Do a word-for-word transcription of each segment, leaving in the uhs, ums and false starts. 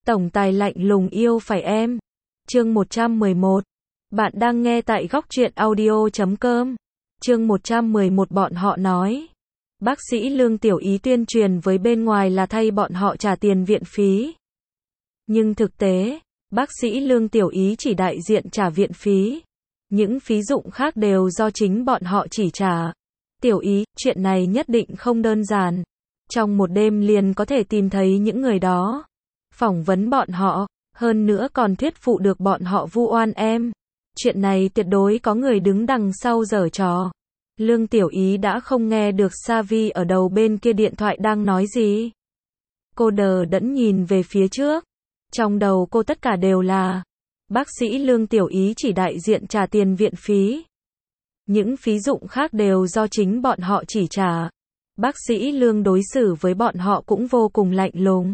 Tổng tài lạnh lùng yêu phải em. Chương một trăm mười một. Bạn đang nghe tại góc truyện audio chấm com. Chương một trăm mười một bọn họ nói. Bác sĩ Lương Tiểu Ý tuyên truyền với bên ngoài là thay bọn họ trả tiền viện phí. Nhưng thực tế, bác sĩ Lương Tiểu Ý chỉ đại diện trả viện phí. Những phí dụng khác đều do chính bọn họ chỉ trả. Tiểu Ý, chuyện này nhất định không đơn giản. Trong một đêm liền có thể tìm thấy những người đó. Phỏng vấn bọn họ, hơn nữa còn thuyết phục được bọn họ vu oan em. Chuyện này tuyệt đối có người đứng đằng sau giở trò. Lương Tiểu Ý đã không nghe được Savi ở đầu bên kia điện thoại đang nói gì. Cô đờ đẫn nhìn về phía trước. Trong đầu cô tất cả đều là bác sĩ Lương Tiểu Ý chỉ đại diện trả tiền viện phí. Những phí dụng khác đều do chính bọn họ chỉ trả. Bác sĩ Lương đối xử với bọn họ cũng vô cùng lạnh lùng.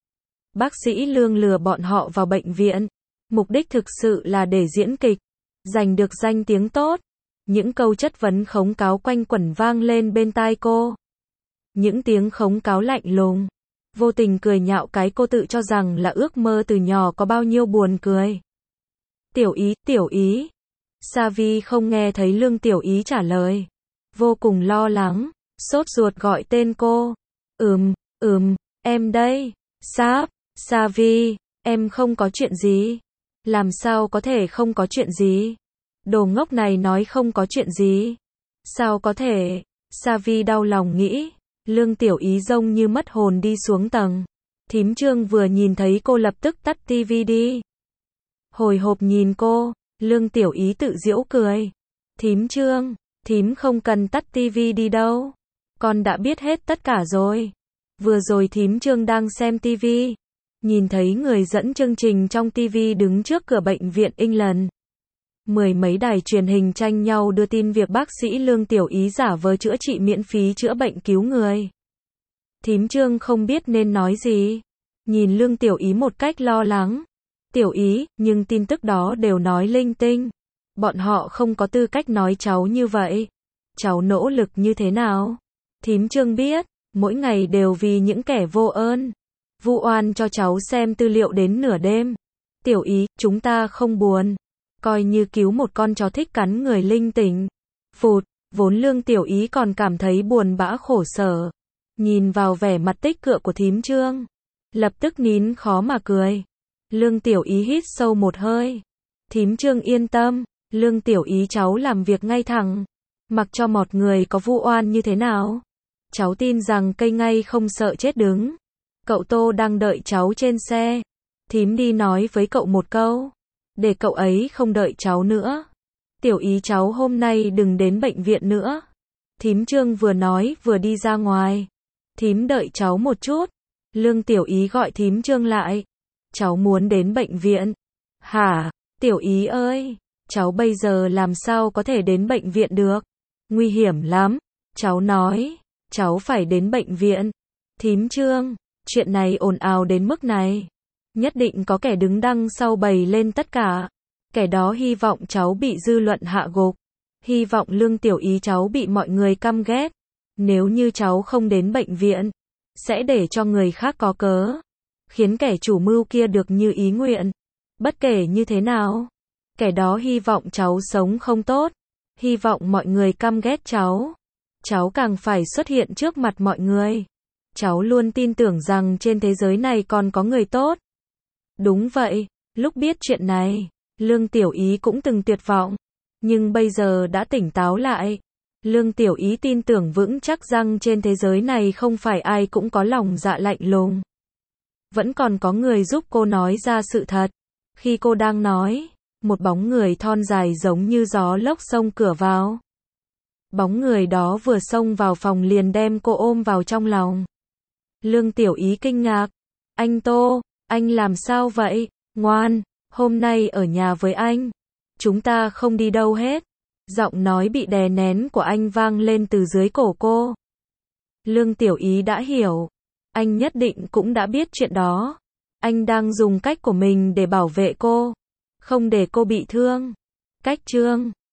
Bác sĩ Lương lừa bọn họ vào bệnh viện. Mục đích thực sự là để diễn kịch, giành được danh tiếng tốt. Những câu chất vấn khống cáo quanh quẩn vang lên bên tai cô. Những tiếng khống cáo lạnh lùng, vô tình cười nhạo cái cô tự cho rằng là ước mơ từ nhỏ có bao nhiêu buồn cười. Tiểu Ý, Tiểu Ý. Savi không nghe thấy Lương Tiểu Ý trả lời. Vô cùng lo lắng, sốt ruột gọi tên cô. Ừm, ừm, em đây. Sáp, Savi, em không có chuyện gì. Làm sao có thể không có chuyện gì? Đồ ngốc này nói không có chuyện gì. Sao có thể? Savi đau lòng nghĩ. Lương Tiểu Ý giống như mất hồn đi xuống tầng. Thím Trương vừa nhìn thấy cô lập tức tắt tivi đi. Hồi hộp nhìn cô, Lương Tiểu Ý tự giễu cười. Thím Trương, thím không cần tắt tivi đi đâu. Con đã biết hết tất cả rồi. Vừa rồi thím Trương đang xem tivi. Nhìn thấy người dẫn chương trình trong tivi đứng trước cửa bệnh viện England. Mười mấy đài truyền hình tranh nhau đưa tin việc bác sĩ Lương Tiểu Ý giả vờ chữa trị miễn phí chữa bệnh cứu người. Thím Trương không biết nên nói gì. Nhìn Lương Tiểu Ý một cách lo lắng. Tiểu Ý, nhưng tin tức đó đều nói linh tinh. Bọn họ không có tư cách nói cháu như vậy. Cháu nỗ lực như thế nào? Thím Trương biết, mỗi ngày đều vì những kẻ vô ơn. Vu oan cho cháu xem tư liệu đến nửa đêm. Tiểu Ý, chúng ta không buồn. Coi như cứu một con chó thích cắn người linh tỉnh. Phụt, vốn Lương Tiểu Ý còn cảm thấy buồn bã khổ sở. Nhìn vào vẻ mặt tích cựa của thím Trương. Lập tức nín khó mà cười. Lương Tiểu Ý hít sâu một hơi. Thím Trương yên tâm, Lương Tiểu Ý cháu làm việc ngay thẳng. Mặc cho một người có vu oan như thế nào. Cháu tin rằng cây ngay không sợ chết đứng. Cậu Tô đang đợi cháu trên xe. Thím đi nói với cậu một câu. Để cậu ấy không đợi cháu nữa. Tiểu Ý cháu hôm nay đừng đến bệnh viện nữa. Thím Trương vừa nói vừa đi ra ngoài. Thím đợi cháu một chút. Lương Tiểu Ý gọi thím Trương lại. Cháu muốn đến bệnh viện. Hả? Tiểu Ý ơi, cháu bây giờ làm sao có thể đến bệnh viện được? Nguy hiểm lắm. Cháu nói, cháu phải đến bệnh viện. Thím Trương, chuyện này ồn ào đến mức này. Nhất định có kẻ đứng đằng sau bày lên tất cả. Kẻ đó hy vọng cháu bị dư luận hạ gục. Hy vọng Lương Tiểu Ý cháu bị mọi người căm ghét. Nếu như cháu không đến bệnh viện, sẽ để cho người khác có cớ. Khiến kẻ chủ mưu kia được như ý nguyện. Bất kể như thế nào, kẻ đó hy vọng cháu sống không tốt. Hy vọng mọi người căm ghét cháu. Cháu càng phải xuất hiện trước mặt mọi người. Cháu luôn tin tưởng rằng trên thế giới này còn có người tốt. Đúng vậy, lúc biết chuyện này, Lương Tiểu Ý cũng từng tuyệt vọng. Nhưng bây giờ đã tỉnh táo lại. Lương Tiểu Ý tin tưởng vững chắc rằng trên thế giới này không phải ai cũng có lòng dạ lạnh lùng. Vẫn còn có người giúp cô nói ra sự thật. Khi cô đang nói, một bóng người thon dài giống như gió lốc xông cửa vào. Bóng người đó vừa xông vào phòng liền đem cô ôm vào trong lòng. Lương Tiểu Ý kinh ngạc. Anh Tô, anh làm sao vậy? Ngoan, hôm nay ở nhà với anh. Chúng ta không đi đâu hết. Giọng nói bị đè nén của anh vang lên từ dưới cổ cô. Lương Tiểu Ý đã hiểu. Anh nhất định cũng đã biết chuyện đó. Anh đang dùng cách của mình để bảo vệ cô. Không để cô bị thương. Cách Trương.